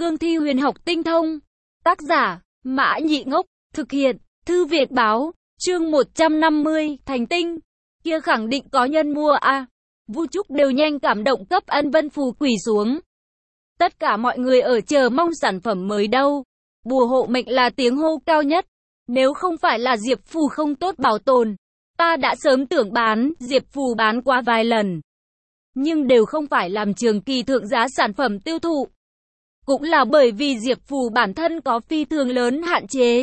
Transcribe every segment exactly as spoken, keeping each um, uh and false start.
cương thi huyền học tinh thông. Tác giả, Mã Nhị Ngốc, thực hiện, Thư Việt Báo, chương một trăm năm mươi, thành tinh. Kia khẳng định có nhân mua a. À. Vu Trúc đều nhanh cảm động cấp Ân Vân Phù quỳ xuống. Tất cả mọi người ở chờ mong sản phẩm mới đâu. Bùa hộ mệnh là tiếng hô cao nhất. Nếu không phải là Diệp Phù không tốt bảo tồn, ta đã sớm tưởng bán, Diệp Phù bán qua vài lần. Nhưng đều không phải làm trường kỳ thượng giá sản phẩm tiêu thụ. Cũng là bởi vì Diệp Phù bản thân có phi thường lớn hạn chế.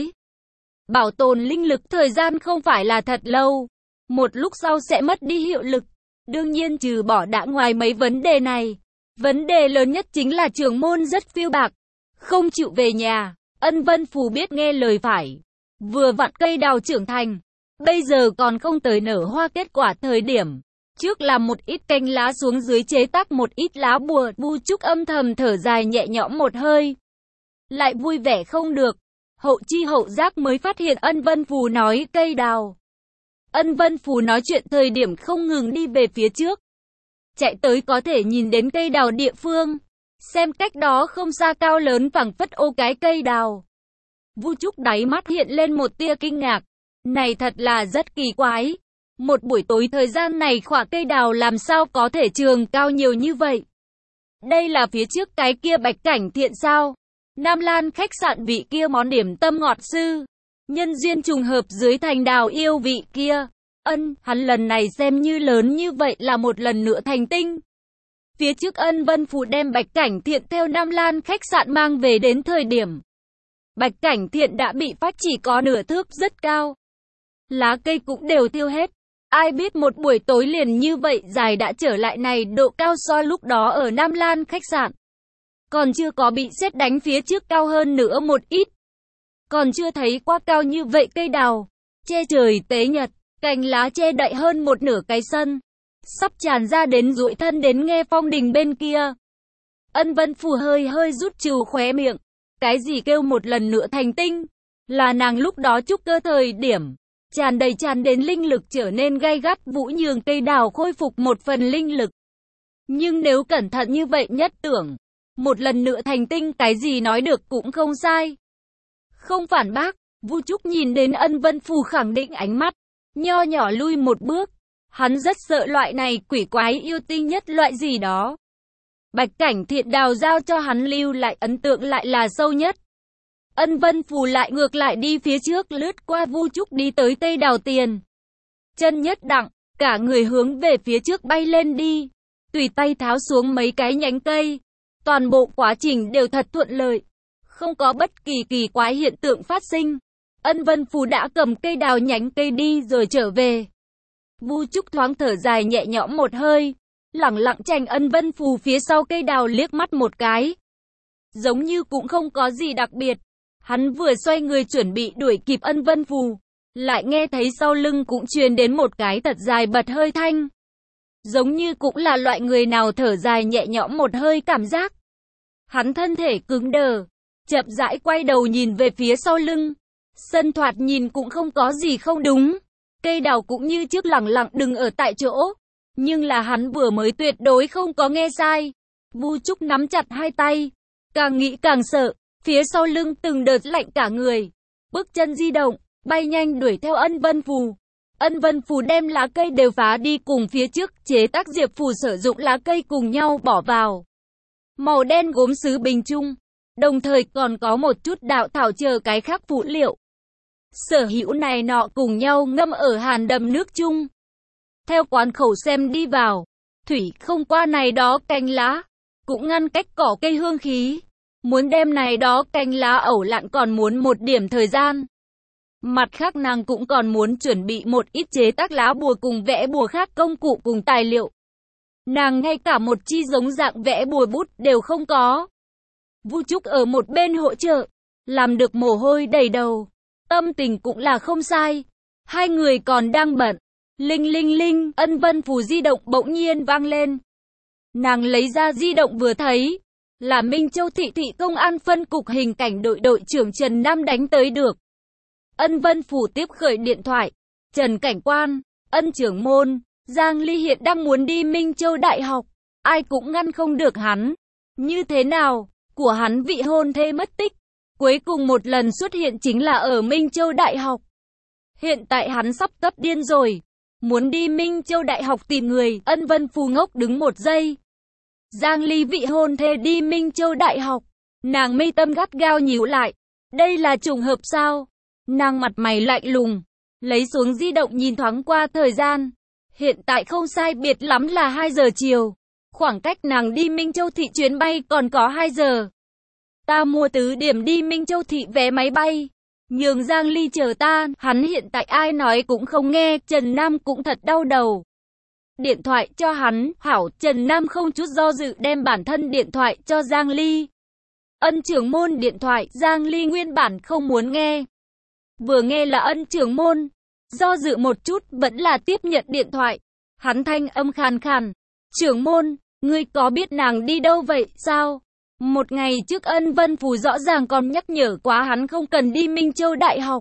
Bảo tồn linh lực thời gian không phải là thật lâu. Một lúc sau sẽ mất đi hiệu lực. Đương nhiên trừ bỏ đã ngoài mấy vấn đề này. Vấn đề lớn nhất chính là trưởng môn rất phiêu bạc. Không chịu về nhà. Ân Vân Phù biết nghe lời phải. Vừa vặn cây đào trưởng thành. Bây giờ còn không tới nở hoa kết quả thời điểm. Trước làm một ít cành lá xuống dưới chế tác một ít lá bùa. Vu Trúc âm thầm thở dài nhẹ nhõm một hơi. Lại vui vẻ không được. Hậu chi hậu giác mới phát hiện Ân Vân Phù nói cây đào. Ân Vân Phù nói chuyện thời điểm không ngừng đi về phía trước. Chạy tới có thể nhìn đến cây đào địa phương. Xem cách đó không xa cao lớn phẳng phất ô cái cây đào. Vu Trúc đáy mắt hiện lên một tia kinh ngạc. Này thật là rất kỳ quái. Một buổi tối thời gian này khỏa cây đào làm sao có thể trường cao nhiều như vậy? Đây là phía trước cái kia Bạch Cảnh Thiện sao? Nam Lan khách sạn vị kia món điểm tâm ngọt sư. Nhân duyên trùng hợp dưới thành đào yêu vị kia. Ân, hắn lần này xem như lớn như vậy là một lần nữa thành tinh. Phía trước Ân Vân Phù đem Bạch Cảnh Thiện theo Nam Lan khách sạn mang về đến thời điểm. Bạch Cảnh Thiện đã bị phách chỉ có nửa thước rất cao. Lá cây cũng đều tiêu hết. Ai biết một buổi tối liền như vậy dài đã trở lại này độ cao so lúc đó ở Nam Lan khách sạn. Còn chưa có bị sét đánh phía trước cao hơn nữa một ít. Còn chưa thấy quá cao như vậy cây đào. Che trời tế nhật, cành lá che đậy hơn một nửa cái sân. Sắp tràn ra đến duỗi thân đến Nghe Phong Đình bên kia. Ân Vân Phù hơi hơi rút trừ khóe miệng. Cái gì kêu một lần nữa thành tinh? Là nàng lúc đó trúc cơ thời điểm. Tràn đầy tràn đến linh lực trở nên gay gắt, Vũ nhường cây đào khôi phục một phần linh lực. Nhưng nếu cẩn thận như vậy nhất tưởng, một lần nữa thành tinh cái gì nói được cũng không sai. Không phản bác, Vu Trúc nhìn đến Ân Vân Phù khẳng định ánh mắt, nho nhỏ lui một bước. Hắn rất sợ loại này quỷ quái yêu tinh nhất loại gì đó. Bạch Cảnh Thiện đào giao cho hắn lưu lại ấn tượng lại là sâu nhất. Ân Vân Phù lại ngược lại đi phía trước lướt qua Vu Trúc đi tới cây đào tiền. Chân nhất đặng, cả người hướng về phía trước bay lên đi. Tùy tay tháo xuống mấy cái nhánh cây. Toàn bộ quá trình đều thật thuận lợi. Không có bất kỳ kỳ quái hiện tượng phát sinh. Ân Vân Phù đã cầm cây đào nhánh cây đi rồi trở về. Vu Trúc thoáng thở dài nhẹ nhõm một hơi. Lẳng lặng chành Ân Vân Phù phía sau cây đào liếc mắt một cái. Giống như cũng không có gì đặc biệt. Hắn vừa xoay người chuẩn bị đuổi kịp Ân Vân Phù. Lại nghe thấy sau lưng cũng truyền đến một cái thật dài bật hơi thanh. Giống như cũng là loại người nào thở dài nhẹ nhõm một hơi cảm giác. Hắn thân thể cứng đờ. Chậm rãi quay đầu nhìn về phía sau lưng. Sân thoạt nhìn cũng không có gì không đúng. Cây đào cũng như trước lẳng lặng đứng ở tại chỗ. Nhưng là hắn vừa mới tuyệt đối không có nghe sai. Vu Trúc nắm chặt hai tay. Càng nghĩ càng sợ. Phía sau lưng từng đợt lạnh cả người. Bước chân di động, bay nhanh đuổi theo Ân Vân Phù. Ân Vân Phù đem lá cây đều phá đi cùng phía trước chế tác Diệp Phù sử dụng lá cây cùng nhau bỏ vào. Màu đen gốm sứ bình chung. Đồng thời còn có một chút đạo thảo chờ cái khác phụ liệu. Sở hữu này nọ cùng nhau ngâm ở hàn đầm nước chung. Theo quán khẩu xem đi vào. Thủy không qua này đó cành lá. Cũng ngăn cách cỏ cây hương khí. Muốn đem này đó cành lá ẩu lặn còn muốn một điểm thời gian. Mặt khác nàng cũng còn muốn chuẩn bị một ít chế tác lá bùa cùng vẽ bùa khác công cụ cùng tài liệu. Nàng ngay cả một chi giống dạng vẽ bùa bút đều không có. Vu Trúc ở một bên hỗ trợ, làm được mồ hôi đầy đầu. Tâm tình cũng là không sai. Hai người còn đang bận. Linh linh linh, Ân Vân Phù di động bỗng nhiên vang lên. Nàng lấy ra di động vừa thấy. Là Minh Châu thị thị công an phân cục hình cảnh đội đội trưởng Trần Nam đánh tới được. Ân Vân Phù tiếp khởi điện thoại. Trần cảnh quan, Ân trưởng môn, Giang Ly hiện đang muốn đi Minh Châu Đại học. Ai cũng ngăn không được hắn. Như thế nào? của hắn vị hôn thê mất tích. Cuối cùng một lần xuất hiện chính là ở Minh Châu Đại học. Hiện tại hắn sắp cấp điên rồi. Muốn đi Minh Châu Đại học tìm người. Ân Vân Phù ngốc đứng một giây. Giang Ly vị hôn thê đi Minh Châu Đại học. Nàng mi tâm gắt gao nhíu lại. Đây là trùng hợp sao? Nàng mặt mày lạnh lùng. Lấy xuống di động nhìn thoáng qua thời gian. Hiện tại không sai biệt lắm là hai giờ chiều. Khoảng cách nàng đi Minh Châu thị chuyến bay còn có hai giờ. Ta mua tứ điểm đi Minh Châu thị vé máy bay. Nhường Giang Ly chờ ta, hắn hiện tại ai nói cũng không nghe, Trần Nam cũng thật đau đầu. Điện thoại cho hắn, hảo, Trần Nam không chút do dự đem bản thân điện thoại cho Giang Ly. Ân trưởng môn điện thoại, Giang Ly nguyên bản không muốn nghe. Vừa nghe là ân trưởng môn, do dự một chút vẫn là tiếp nhận điện thoại. Hắn thanh âm khàn khàn, trưởng môn, ngươi có biết nàng đi đâu vậy sao? Một ngày trước Ân Vân Phù rõ ràng còn nhắc nhở quá hắn không cần đi Minh Châu Đại học.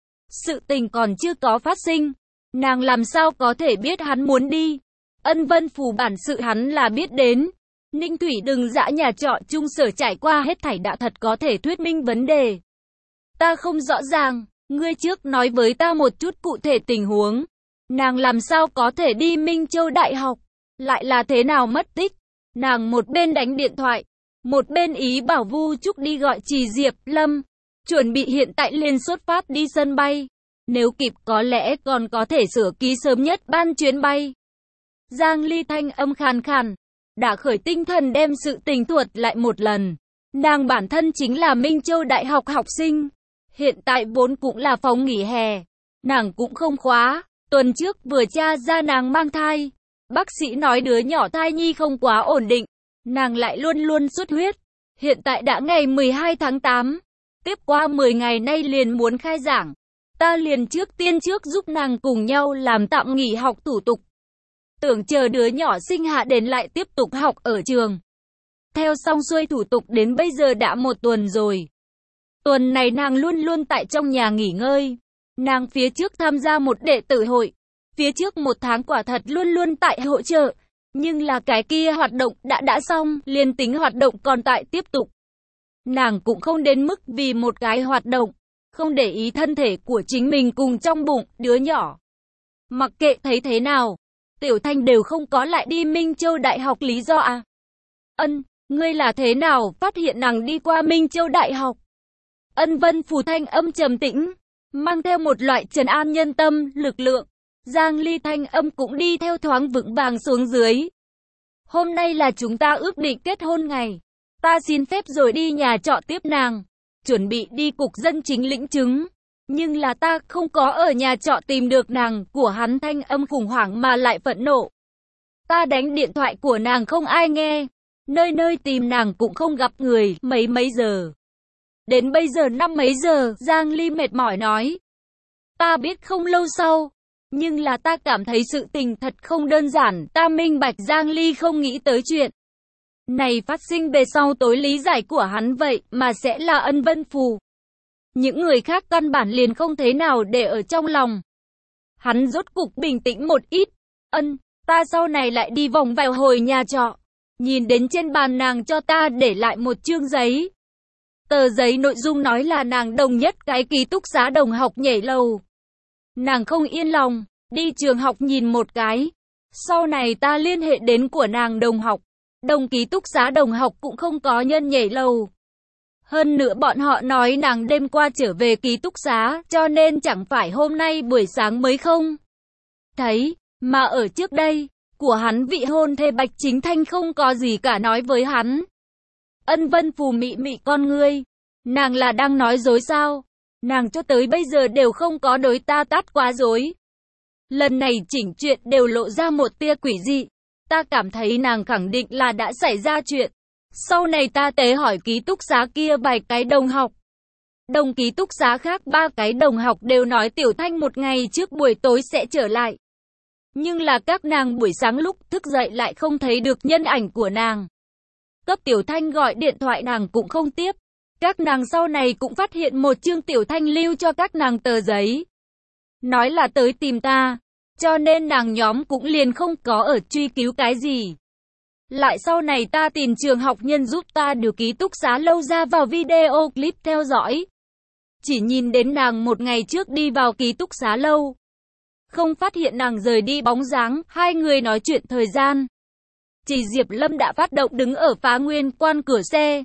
Sự tình còn chưa có phát sinh, nàng làm sao có thể biết hắn muốn đi? Ân Vân Phù bản sự hắn là biết đến. Ninh Thủy đừng dã nhà trọ chung sở trải qua hết thảy đã thật có thể thuyết minh vấn đề. Ta không rõ ràng, ngươi trước nói với ta một chút cụ thể tình huống. Nàng làm sao có thể đi Minh Châu Đại học? Lại là thế nào mất tích? Nàng một bên đánh điện thoại, một bên ý bảo Vu Trúc đi gọi Trì Diệp Lâm, chuẩn bị hiện tại liền xuất phát đi sân bay. Nếu kịp có lẽ còn có thể sửa ký sớm nhất ban chuyến bay. Giang Ly thanh âm khàn khàn, đã khởi tinh thần đem sự tình thuật lại một lần. Nàng bản thân chính là Minh Châu Đại học học sinh. Hiện tại vốn cũng là phòng nghỉ hè. Nàng cũng không khóa. Tuần trước vừa tra ra nàng mang thai. Bác sĩ nói đứa nhỏ thai nhi không quá ổn định. Nàng lại luôn luôn xuất huyết. Hiện tại đã ngày mười hai tháng tám. Tiếp qua mười ngày nay liền muốn khai giảng. Ta liền trước tiên trước giúp nàng cùng nhau làm tạm nghỉ học thủ tục. Tưởng chờ đứa nhỏ sinh hạ đến lại tiếp tục học ở trường. Theo xong xuôi thủ tục đến bây giờ đã một tuần rồi. Tuần này nàng luôn luôn tại trong nhà nghỉ ngơi. Nàng phía trước tham gia một đệ tử hội. Phía trước một tháng quả thật luôn luôn tại hỗ trợ. Nhưng là cái kia hoạt động đã đã xong, liền tính hoạt động còn tại tiếp tục. Nàng cũng không đến mức vì một cái hoạt động, không để ý thân thể của chính mình cùng trong bụng đứa nhỏ. Mặc kệ thấy thế nào, Tiểu Thanh đều không có lại đi Minh Châu Đại học lý do à? Ân, ngươi là thế nào phát hiện nàng đi qua Minh Châu Đại học? Ân Vân Phù thanh âm trầm tĩnh, mang theo một loại trấn an nhân tâm, lực lượng. Giang Ly thanh âm cũng đi theo thoáng vững vàng xuống dưới. Hôm nay là chúng ta ước định kết hôn ngày. Ta xin phép rồi đi nhà trọ tiếp nàng. Chuẩn bị đi cục dân chính lĩnh chứng. Nhưng là ta không có ở nhà trọ tìm được nàng. Của hắn thanh âm khủng hoảng mà lại phẫn nộ. Ta đánh điện thoại của nàng không ai nghe. Nơi nơi tìm nàng cũng không gặp người. Mấy mấy giờ. Đến bây giờ năm mấy giờ. Giang Ly mệt mỏi nói. Ta biết không lâu sau. Nhưng là ta cảm thấy sự tình thật không đơn giản. Ta minh bạch Giang Ly không nghĩ tới chuyện này phát sinh về sau tối lý giải của hắn vậy mà sẽ là Ân Vân Phù. Những người khác căn bản liền không thế nào để ở trong lòng. Hắn rốt cục bình tĩnh một ít. Ân, ta sau này lại đi vòng vào hồi nhà trọ. Nhìn đến trên bàn nàng cho ta để lại một chương giấy. Tờ giấy nội dung nói là nàng đồng nhất cái ký túc xá đồng học nhảy lầu. Nàng không yên lòng, đi trường học nhìn một cái. Sau này ta liên hệ đến của nàng đồng học. Đồng ký túc xá đồng học cũng không có nhân nhảy lầu. Hơn nữa bọn họ nói nàng đêm qua trở về ký túc xá, cho nên chẳng phải hôm nay buổi sáng mới không thấy, mà ở trước đây, của hắn vị hôn thê Bạch Chính Thanh không có gì cả nói với hắn. Ân Vân Phù mị mị con ngươi, nàng là đang nói dối sao? Nàng cho tới bây giờ đều không có đối ta tát quá dối. Lần này chỉnh chuyện đều lộ ra một tia quỷ dị. Ta cảm thấy nàng khẳng định là đã xảy ra chuyện. Sau này ta tế hỏi ký túc xá kia vài cái đồng học. Đồng ký túc xá khác ba cái đồng học đều nói Tiểu Thanh một ngày trước buổi tối sẽ trở lại. Nhưng là các nàng buổi sáng lúc thức dậy lại không thấy được nhân ảnh của nàng. Cấp Tiểu Thanh gọi điện thoại nàng cũng không tiếp. Các nàng sau này cũng phát hiện một chương Tiểu Thanh lưu cho các nàng tờ giấy. Nói là tới tìm ta. Cho nên nàng nhóm cũng liền không có ở truy cứu cái gì. Lại sau này ta tìm trường học nhân giúp ta điều ký túc xá lâu ra vào video clip theo dõi. Chỉ nhìn đến nàng một ngày trước đi vào ký túc xá lâu. Không phát hiện nàng rời đi bóng dáng, hai người nói chuyện thời gian. Chỉ Diệp Lâm đã phát động đứng ở Phá Nguyên Quan cửa xe.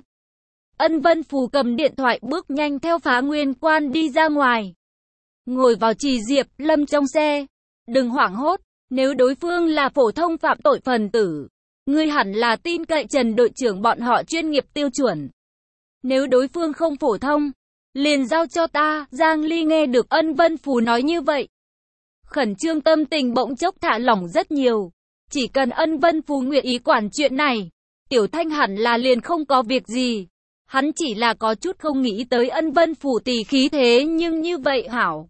Ân Vân Phù cầm điện thoại bước nhanh theo Phá Nguyên Quan đi ra ngoài. Ngồi vào Chỉ Diệp Lâm trong xe. Đừng hoảng hốt, nếu đối phương là phổ thông phạm tội phần tử, ngươi hẳn là tin cậy Trần đội trưởng bọn họ chuyên nghiệp tiêu chuẩn. Nếu đối phương không phổ thông, liền giao cho ta. Giang Ly nghe được Ân Vân Phù nói như vậy, khẩn trương tâm tình bỗng chốc thả lỏng rất nhiều. Chỉ cần Ân Vân Phù nguyện ý quản chuyện này, Tiểu Thanh hẳn là liền không có việc gì. Hắn chỉ là có chút không nghĩ tới Ân Vân Phù tỷ khí thế nhưng như vậy hảo.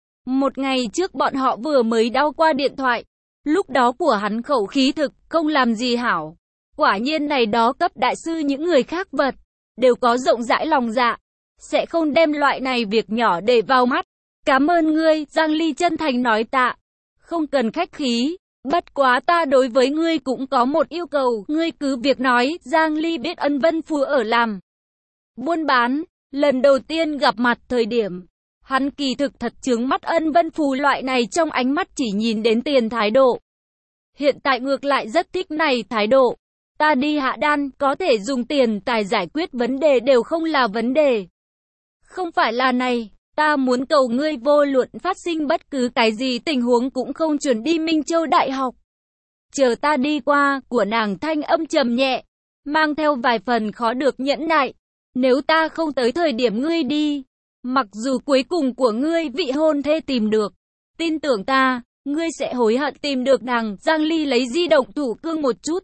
Một ngày trước bọn họ vừa mới đao qua điện thoại, lúc đó của hắn khẩu khí thực, không làm gì hảo. Quả nhiên này đó cấp đại sư những người khác vật, đều có rộng rãi lòng dạ, sẽ không đem loại này việc nhỏ để vào mắt. Cảm ơn ngươi, Giang Ly chân thành nói tạ. Không cần khách khí, bất quá ta đối với ngươi cũng có một yêu cầu, ngươi cứ việc nói. Giang Ly biết Ân Vân Phù ở làm buôn bán, lần đầu tiên gặp mặt thời điểm, hắn kỳ thực thật chướng mắt Ân Vân Phù loại này trong ánh mắt chỉ nhìn đến tiền thái độ. Hiện tại ngược lại rất thích này thái độ. Ta đi hạ đan, có thể dùng tiền tài giải quyết vấn đề đều không là vấn đề. Không phải là này, ta muốn cầu ngươi vô luận phát sinh bất cứ cái gì tình huống cũng không chuẩn đi Minh Châu Đại học. Chờ ta đi qua, của nàng thanh âm trầm nhẹ, mang theo vài phần khó được nhẫn nại. Nếu ta không tới thời điểm ngươi đi, mặc dù cuối cùng của ngươi vị hôn thê tìm được, tin tưởng ta, ngươi sẽ hối hận tìm được nàng. Giang Ly lấy di động thủ cương một chút.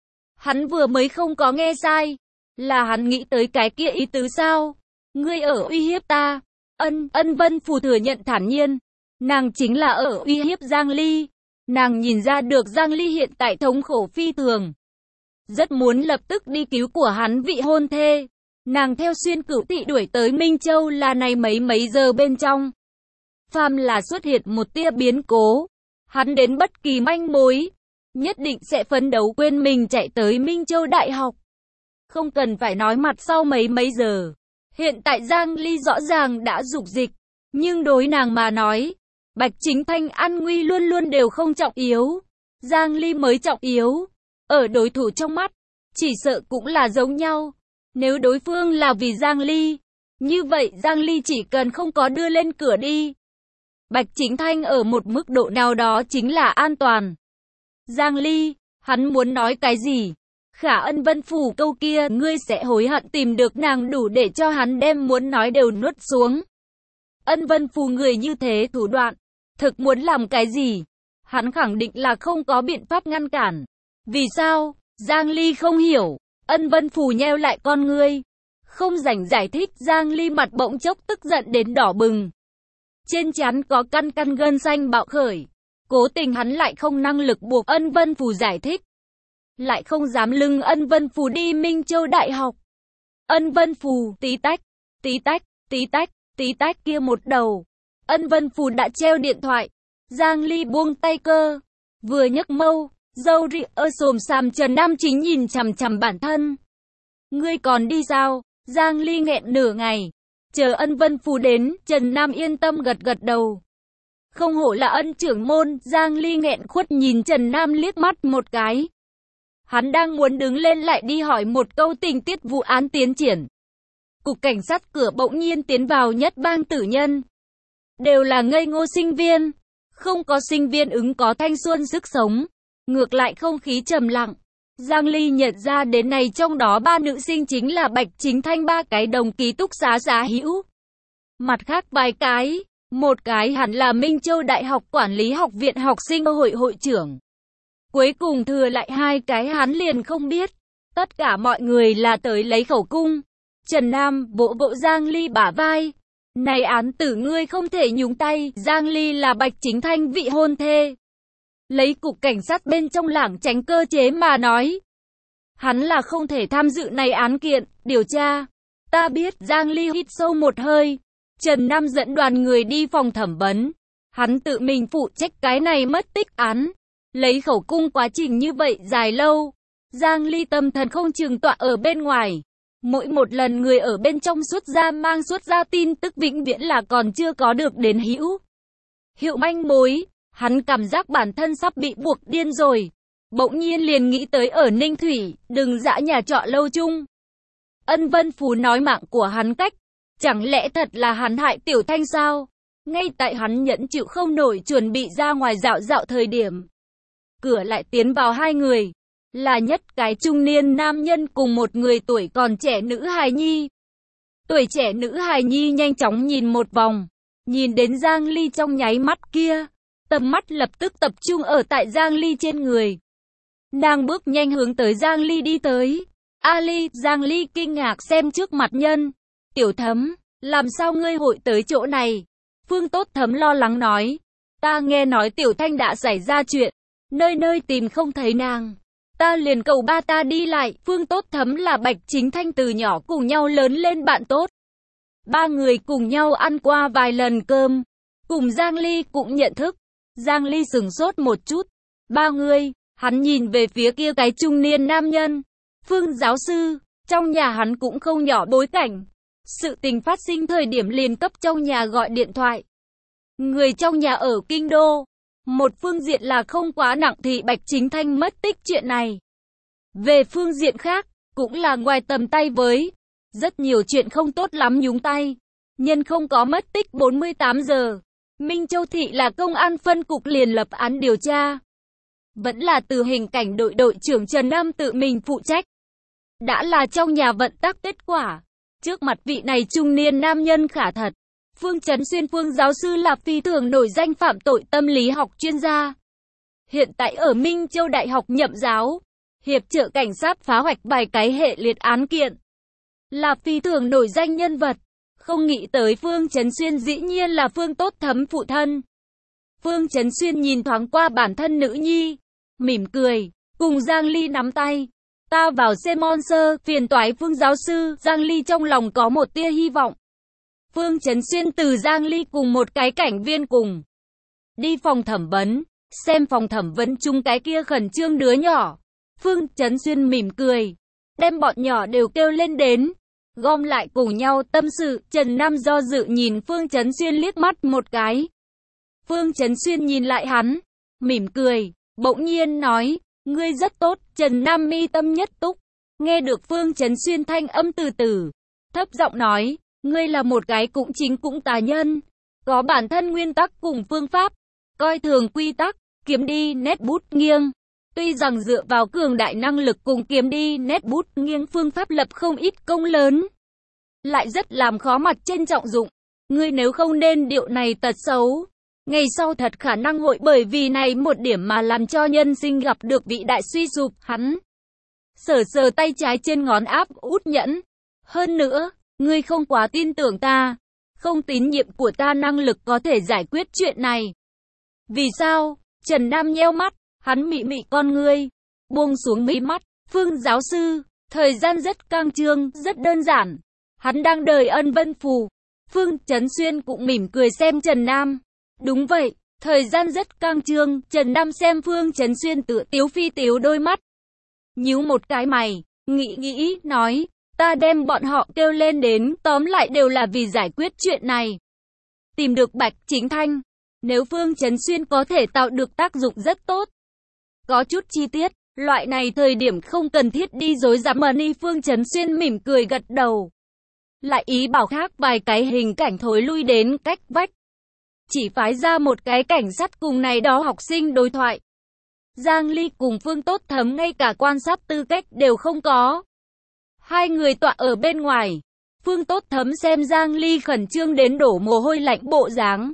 Hắn vừa mới không có nghe sai, là hắn nghĩ tới cái kia ý tứ sao? Ngươi ở uy hiếp ta. Ân, Ân Vân Phù thừa nhận thản nhiên, nàng chính là ở uy hiếp Giang Ly. Nàng nhìn ra được Giang Ly hiện tại thống khổ phi thường, rất muốn lập tức đi cứu của hắn vị hôn thê. Nàng theo Xuyên Cửu Thị đuổi tới Minh Châu là này mấy mấy giờ bên trong. Phàm là xuất hiện một tia biến cố, hắn đến bất kỳ manh mối, nhất định sẽ phấn đấu quên mình chạy tới Minh Châu Đại học. Không cần phải nói mặt sau mấy mấy giờ. Hiện tại Giang Ly rõ ràng đã dục dịch, nhưng đối nàng mà nói, Bạch Chính Thanh an nguy luôn luôn đều không trọng yếu. Giang Ly mới trọng yếu. Ở đối thủ trong mắt, chỉ sợ cũng là giống nhau. Nếu đối phương là vì Giang Ly, như vậy Giang Ly chỉ cần không có đưa lên cửa đi. Bạch Chính Thanh ở một mức độ nào đó chính là an toàn. Giang Ly, hắn muốn nói cái gì? Khả Ân Vân Phù câu kia, ngươi sẽ hối hận tìm được nàng đủ để cho hắn đem muốn nói đều nuốt xuống. Ân Vân Phù người như thế thủ đoạn, thực muốn làm cái gì? Hắn khẳng định là không có biện pháp ngăn cản. Vì sao? Giang Ly không hiểu. Ân Vân Phù nheo lại con ngươi, không rảnh giải thích. Giang Ly mặt bỗng chốc tức giận đến đỏ bừng, trên trán có căn căn gân xanh bạo khởi. Cố tình hắn lại không năng lực buộc Ân Vân Phù giải thích, lại không dám lưng Ân Vân Phù đi Minh Châu Đại học. Ân Vân Phù, tí tách, tí tách, tí tách, tí tách kia một đầu. Ân Vân Phù đã treo điện thoại. Giang Ly buông tay cơ, vừa nhấc mâu, dâu ri ơ xồm xàm. Trần Nam Chính nhìn chằm chằm bản thân. Ngươi còn đi sao? Giang Ly nghẹn nửa ngày, chờ Ân Vân Phù đến. Trần Nam yên tâm gật gật đầu. Không hổ là Ân trưởng môn. Giang Ly nghẹn khuất nhìn Trần Nam liếc mắt một cái. Hắn đang muốn đứng lên lại đi hỏi một câu tình tiết vụ án tiến triển. Cục cảnh sát cửa bỗng nhiên tiến vào nhất bang tử nhân. Đều là ngây ngô sinh viên. Không có sinh viên ứng có thanh xuân sức sống. Ngược lại không khí trầm lặng. Giang Ly nhận ra đến này trong đó ba nữ sinh chính là Bạch Chính Thanh, ba cái đồng ký túc xá Giá Hữu. Mặt khác vài cái, một cái hẳn là Minh Châu Đại học Quản lý học viện học sinh hội hội trưởng. Cuối cùng thừa lại hai cái hắn liền không biết. Tất cả mọi người là tới lấy khẩu cung. Trần Nam vỗ vỗ Giang Ly bả vai. Này án tử ngươi không thể nhúng tay. Giang Ly là Bạch Chính Thanh vị hôn thê. Lấy cục cảnh sát bên trong lảng tránh cơ chế mà nói, hắn là không thể tham dự này án kiện, điều tra. Ta biết. Giang Ly hít sâu một hơi. Trần Nam dẫn đoàn người đi phòng thẩm vấn. Hắn tự mình phụ trách cái này mất tích án. Lấy khẩu cung quá trình như vậy dài lâu, Giang Ly tâm thần không chừng tọa ở bên ngoài. Mỗi một lần người ở bên trong xuất ra mang xuất ra tin tức vĩnh viễn là còn chưa có được đến hữu hiệu manh mối. Hắn cảm giác bản thân sắp bị buộc điên rồi. Bỗng nhiên liền nghĩ tới ở Ninh Thủy, đừng dã nhà trọ lâu chung. Ân Vân Phú nói mạng của hắn cách. Chẳng lẽ thật là hắn hại Tiểu Thanh sao? Ngay tại hắn nhẫn chịu không nổi chuẩn bị ra ngoài dạo dạo thời điểm. Cửa lại tiến vào hai người. Là nhất cái trung niên nam nhân cùng một người tuổi còn trẻ nữ hài nhi. Tuổi trẻ nữ hài nhi nhanh chóng nhìn một vòng. Nhìn đến Giang Ly trong nháy mắt kia. Tầm mắt lập tức tập trung ở tại Giang Ly trên người. Nàng bước nhanh hướng tới Giang Ly đi tới. Ali, Giang Ly kinh ngạc xem trước mặt nhân. Tiểu Thấm, làm sao ngươi hội tới chỗ này? Phương Tốt Thấm lo lắng nói. Ta nghe nói Tiểu Thanh đã xảy ra chuyện. Nơi nơi tìm không thấy nàng. Ta liền cầu ba ta đi lại. Phương Tốt Thấm là Bạch Chính Thanh từ nhỏ cùng nhau lớn lên bạn tốt. Ba người cùng nhau ăn qua vài lần cơm. Cùng Giang Ly cũng nhận thức. Giang Ly sừng sốt một chút. Ba người, hắn nhìn về phía kia cái trung niên nam nhân. Phương giáo sư, trong nhà hắn cũng không nhỏ bối cảnh. Sự tình phát sinh thời điểm liền cấp trong nhà gọi điện thoại. Người trong nhà ở Kinh Đô. Một phương diện là không quá nặng thì Bạch Chính Thanh mất tích chuyện này. Về phương diện khác, cũng là ngoài tầm tay với. Rất nhiều chuyện không tốt lắm nhúng tay. Nhân không có mất tích bốn mươi tám giờ. Minh Châu Thị là công an phân cục liền lập án điều tra. Vẫn là từ hình cảnh đội đội trưởng Trần Nam tự mình phụ trách. Đã là trong nhà vận tắc kết quả. Trước mặt vị này trung niên nam nhân khả thật. Phương Chấn Xuyên Phương giáo sư là phi thường nổi danh phạm tội tâm lý học chuyên gia. Hiện tại ở Minh Châu Đại học nhậm giáo. Hiệp trợ cảnh sát phá hoạch vài cái hệ liệt án kiện. Là phi thường nổi danh nhân vật. Không nghĩ tới Phương Chấn Xuyên dĩ nhiên là Phương Tốt Thấm phụ thân. Phương Chấn Xuyên nhìn thoáng qua bản thân nữ nhi. Mỉm cười, cùng Giang Ly nắm tay. Ta vào xem monster, phiền toái Phương giáo sư. Giang Ly trong lòng có một tia hy vọng. Phương Chấn Xuyên từ Giang Ly cùng một cái cảnh viên cùng. Đi phòng thẩm vấn, xem phòng thẩm vấn chung cái kia khẩn trương đứa nhỏ. Phương Chấn Xuyên mỉm cười, đem bọn nhỏ đều kêu lên đến. Gom lại cùng nhau tâm sự. Trần Nam do dự nhìn Phương Chấn Xuyên liếc mắt một cái. Phương Chấn Xuyên nhìn lại hắn, mỉm cười, bỗng nhiên nói, ngươi rất tốt. Trần Nam mi tâm nhất túc, nghe được Phương Chấn Xuyên thanh âm từ từ, thấp giọng nói, ngươi là một cái cũng chính cũng tà nhân, có bản thân nguyên tắc cùng phương pháp, coi thường quy tắc, kiếm đi nét bút nghiêng. Tuy rằng dựa vào cường đại năng lực cùng kiếm đi nét bút nghiêng phương pháp lập không ít công lớn, lại rất làm khó mặt trên trọng dụng. Ngươi nếu không nên điệu này tật xấu, ngày sau thật khả năng hội bởi vì này một điểm mà làm cho nhân sinh gặp được vị đại suy sụp. Hắn sờ sờ tay trái trên ngón áp út nhẫn. Hơn nữa, ngươi không quá tin tưởng ta, không tín nhiệm của ta năng lực có thể giải quyết chuyện này. Vì sao? Trần Nam nheo mắt, hắn mị mị con ngươi, buông xuống mí mắt. Phương giáo sư, thời gian rất căng trương, rất đơn giản. Hắn đang đợi Ân Vân Phù. Phương Chấn Xuyên cũng mỉm cười xem Trần Nam. Đúng vậy, thời gian rất căng trương. Trần Nam xem Phương Chấn Xuyên tựa tiếu phi tiếu đôi mắt. Nhíu một cái mày, nghĩ nghĩ, nói, ta đem bọn họ kêu lên đến, tóm lại đều là vì giải quyết chuyện này. Tìm được Bạch Chính Thanh. Nếu Phương Chấn Xuyên có thể tạo được tác dụng rất tốt. Có chút chi tiết, loại này thời điểm không cần thiết đi dối dám mờ ni. Phương Chấn Xuyên mỉm cười gật đầu. Lại ý bảo khác vài cái hình cảnh thối lui đến cách vách. Chỉ phái ra một cái cảnh sát cùng này đó học sinh đối thoại. Giang Ly cùng Phương Tốt Thấm ngay cả quan sát tư cách đều không có. Hai người tọa ở bên ngoài. Phương Tốt Thấm xem Giang Ly khẩn trương đến đổ mồ hôi lạnh bộ dáng,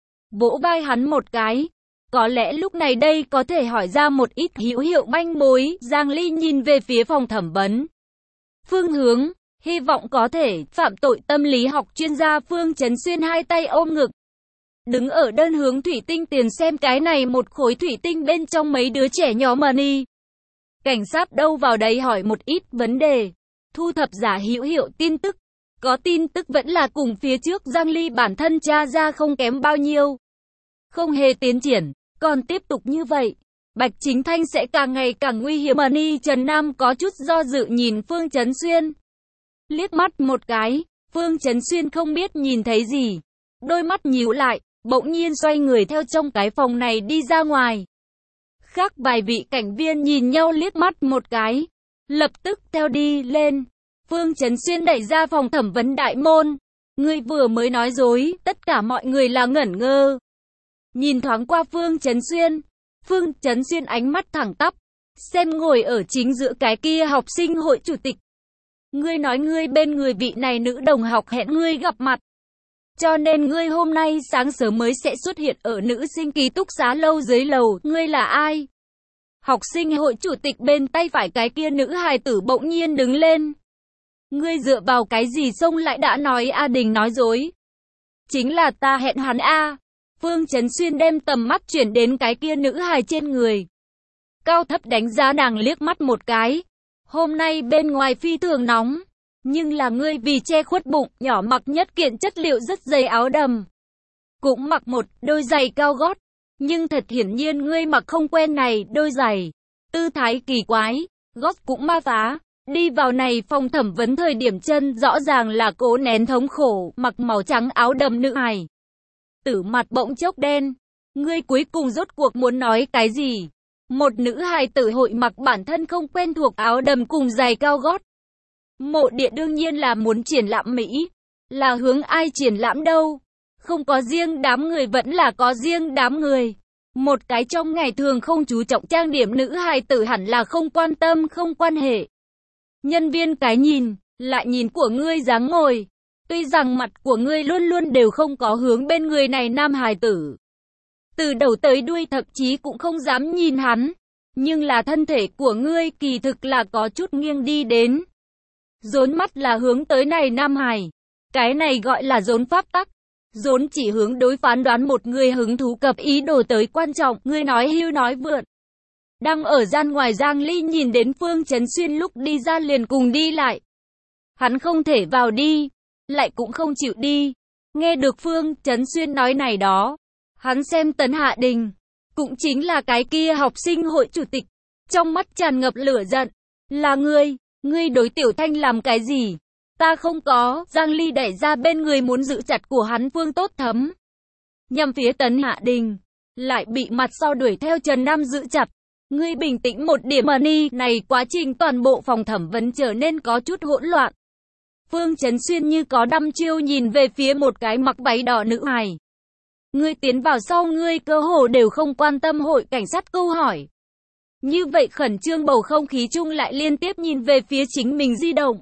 vỗ vai hắn một cái. Có lẽ lúc này đây có thể hỏi ra một ít hữu hiệu manh mối. Giang Ly nhìn về phía phòng thẩm vấn. Phương hướng, hy vọng có thể. Phạm tội tâm lý học chuyên gia Phương Chấn Xuyên hai tay ôm ngực, đứng ở đơn hướng thủy tinh tiền xem cái này một khối thủy tinh bên trong mấy đứa trẻ nhỏ mà ni. Cảnh sát đâu vào đấy hỏi một ít vấn đề, thu thập giả hữu hiệu tin tức. Có tin tức vẫn là cùng phía trước Giang Ly bản thân tra ra không kém bao nhiêu. Không hề tiến triển, còn tiếp tục như vậy, Bạch Chính Thanh sẽ càng ngày càng nguy hiểm. Ni Trần Nam có chút do dự nhìn Phương Chấn Xuyên. Liếc mắt một cái, Phương Chấn Xuyên không biết nhìn thấy gì. Đôi mắt nhíu lại, bỗng nhiên xoay người theo trong cái phòng này đi ra ngoài. Khác vài vị cảnh viên nhìn nhau liếc mắt một cái, lập tức theo đi lên. Phương Chấn Xuyên đẩy ra phòng thẩm vấn đại môn. Ngươi vừa mới nói dối, tất cả mọi người là ngẩn ngơ. Nhìn thoáng qua Phương Chấn Xuyên, Phương Chấn Xuyên ánh mắt thẳng tắp, xem ngồi ở chính giữa cái kia học sinh hội chủ tịch. Ngươi nói ngươi bên người vị này nữ đồng học hẹn ngươi gặp mặt. Cho nên ngươi hôm nay sáng sớm mới sẽ xuất hiện ở nữ sinh ký túc xá lâu dưới lầu. Ngươi là ai? Học sinh hội chủ tịch bên tay phải cái kia nữ hài tử bỗng nhiên đứng lên. Ngươi dựa vào cái gì xông lại đã nói A Đình nói dối? Chính là ta hẹn hắn A. Phương Chấn Xuyên đem tầm mắt chuyển đến cái kia nữ hài trên người. Cao thấp đánh giá nàng liếc mắt một cái. Hôm nay bên ngoài phi thường nóng. Nhưng là ngươi vì che khuất bụng nhỏ mặc nhất kiện chất liệu rất dày áo đầm. Cũng mặc một đôi giày cao gót. Nhưng thật hiển nhiên ngươi mặc không quen này đôi giày. Tư thái kỳ quái, gót cũng ma phá. Đi vào này phòng thẩm vấn thời điểm chân rõ ràng là cố nén thống khổ, mặc màu trắng áo đầm nữ hài. Tử mặt bỗng chốc đen. Ngươi cuối cùng rốt cuộc muốn nói cái gì? Một nữ hài tử hội mặc bản thân không quen thuộc áo đầm cùng giày cao gót. Mộ Địa đương nhiên là muốn triển lãm Mỹ. Là hướng ai triển lãm đâu? Không có riêng đám người vẫn là có riêng đám người. Một cái trong ngày thường không chú trọng trang điểm nữ hài tử hẳn là không quan tâm không quan hệ. Nhân viên cái nhìn, lại nhìn của ngươi dáng ngồi. Tuy rằng mặt của ngươi luôn luôn đều không có hướng bên người này nam hài tử. Từ đầu tới đuôi thậm chí cũng không dám nhìn hắn. Nhưng là thân thể của ngươi kỳ thực là có chút nghiêng đi đến. Rốn mắt là hướng tới này nam hài. Cái này gọi là rốn pháp tắc. Rốn chỉ hướng đối phán đoán một người hứng thú cập ý đồ tới quan trọng. Ngươi nói hưu nói vượn. Đang ở gian ngoài Giang Ly nhìn đến Phương Chấn Xuyên lúc đi ra liền cùng đi lại. Hắn không thể vào đi, lại cũng không chịu đi. Nghe được Phương Chấn Xuyên nói này đó, hắn xem Tấn Hạ Đình, cũng chính là cái kia học sinh hội chủ tịch, trong mắt tràn ngập lửa giận. Là ngươi, ngươi đối Tiểu Thanh làm cái gì? Ta không có. Giang Ly đẩy ra bên người muốn giữ chặt của hắn Phương Tốt Thấm. Nhằm phía Tấn Hạ Đình, lại bị mặt sau đuổi theo Trần Nam giữ chặt. Ngươi bình tĩnh một điểm. Ni này quá trình toàn bộ phòng thẩm vấn trở nên có chút hỗn loạn. Phương Chấn Xuyên như có đăm chiêu nhìn về phía một cái mặc váy đỏ nữ hài. Ngươi tiến vào sau ngươi cơ hồ đều không quan tâm hội cảnh sát câu hỏi. Như vậy khẩn trương bầu không khí chung lại liên tiếp nhìn về phía chính mình di động.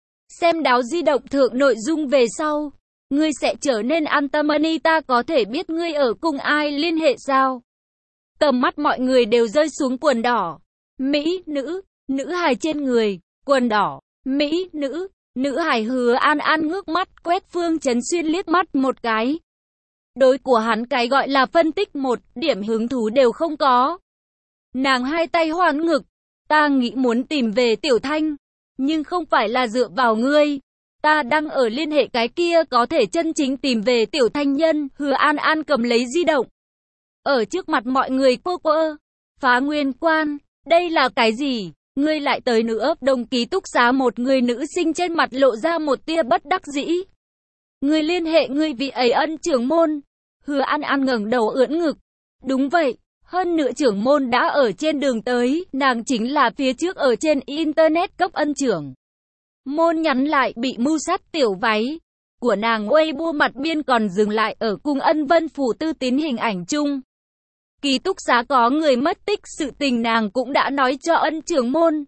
Xem đáo di động thượng nội dung về sau. Ngươi sẽ trở nên an tâm. Ni ta có thể biết ngươi ở cùng ai liên hệ sao? Tầm mắt mọi người đều rơi xuống quần đỏ. Mỹ, nữ, nữ hài trên người, quần đỏ, Mỹ, nữ, nữ hài. Hứa An An ngước mắt quét Phương Chấn Xuyên liếc mắt một cái. Đối của hắn cái gọi là phân tích một điểm hứng thú đều không có. Nàng hai tay hoan ngực. Ta nghĩ muốn tìm về Tiểu Thanh. Nhưng không phải là dựa vào ngươi. Ta đang ở liên hệ cái kia có thể chân chính tìm về Tiểu Thanh nhân. Hứa An An cầm lấy di động. Ở trước mặt mọi người cô quơ. Phá Nguyên Quan. Đây là cái gì? Ngươi lại tới nữa. Đồng ký túc xá một người nữ sinh trên mặt lộ ra một tia bất đắc dĩ. Ngươi liên hệ ngươi vị ấy ân trưởng môn. Hứa An An ngẩng đầu ưỡn ngực. Đúng vậy. Hơn nữa trưởng môn đã ở trên đường tới. Nàng chính là phía trước ở trên internet cấp ân trưởng môn nhắn lại bị mưu sát tiểu váy của nàng Weibo mặt biên còn dừng lại ở cung Ân Vân phủ tư tín hình ảnh chung. Ký túc xá có người mất tích, sự tình nàng cũng đã nói cho ân trưởng môn.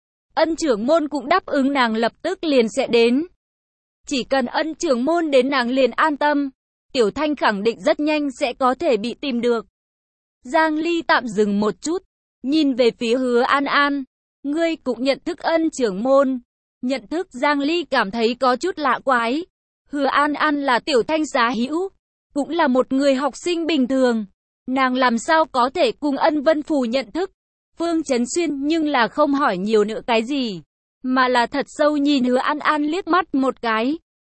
Ân trưởng môn cũng đáp ứng nàng lập tức liền sẽ đến. Chỉ cần ân trưởng môn đến nàng liền an tâm. Tiểu Thanh khẳng định rất nhanh sẽ có thể bị tìm được. Giang Ly tạm dừng một chút, nhìn về phía Hứa An An. Ngươi cũng nhận thức ân trưởng môn. Nhận thức. Giang Ly cảm thấy có chút lạ quái. Hứa An An là Tiểu Thanh xá hữu, cũng là một người học sinh bình thường. Nàng làm sao có thể cùng Ân Vân Phù nhận thức? Phương Chấn Xuyên nhưng là không hỏi nhiều nữa cái gì, mà là thật sâu nhìn Hứa An An liếc mắt một cái.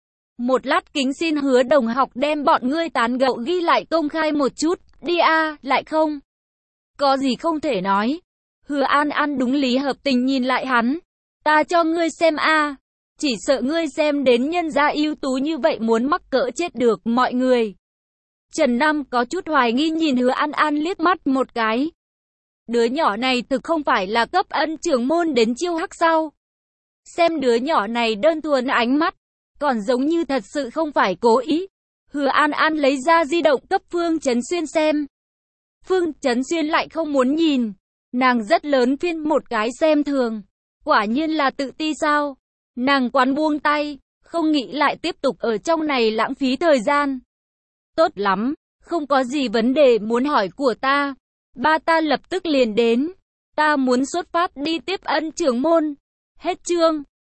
Một lát kính xin Hứa đồng học đem bọn ngươi tán gẫu ghi lại công khai một chút, đi a, lại không. có gì không thể nói. Hứa An An đúng lý hợp tình nhìn lại hắn. Ta cho ngươi xem a, chỉ sợ ngươi xem đến nhân gia ưu tú như vậy muốn mắc cỡ chết được mọi người. Trần Nam có chút hoài nghi nhìn Hứa An An liếc mắt một cái. Đứa nhỏ này thực không phải là cấp ân trưởng môn đến chiêu hắc sao? Xem đứa nhỏ này đơn thuần ánh mắt, còn giống như thật sự không phải cố ý. Hứa An An lấy ra di động cấp Phương Chấn Xuyên xem. Phương Chấn Xuyên lại không muốn nhìn. Nàng rất lớn phiên một cái xem thường. Quả nhiên là tự ti sao? Nàng quán buông tay, không nghĩ lại tiếp tục ở trong này lãng phí thời gian. Tốt lắm, không có gì vấn đề muốn hỏi của ta. Ba ta lập tức liền đến. Ta muốn xuất phát đi tiếp ân trưởng môn. Hết chương.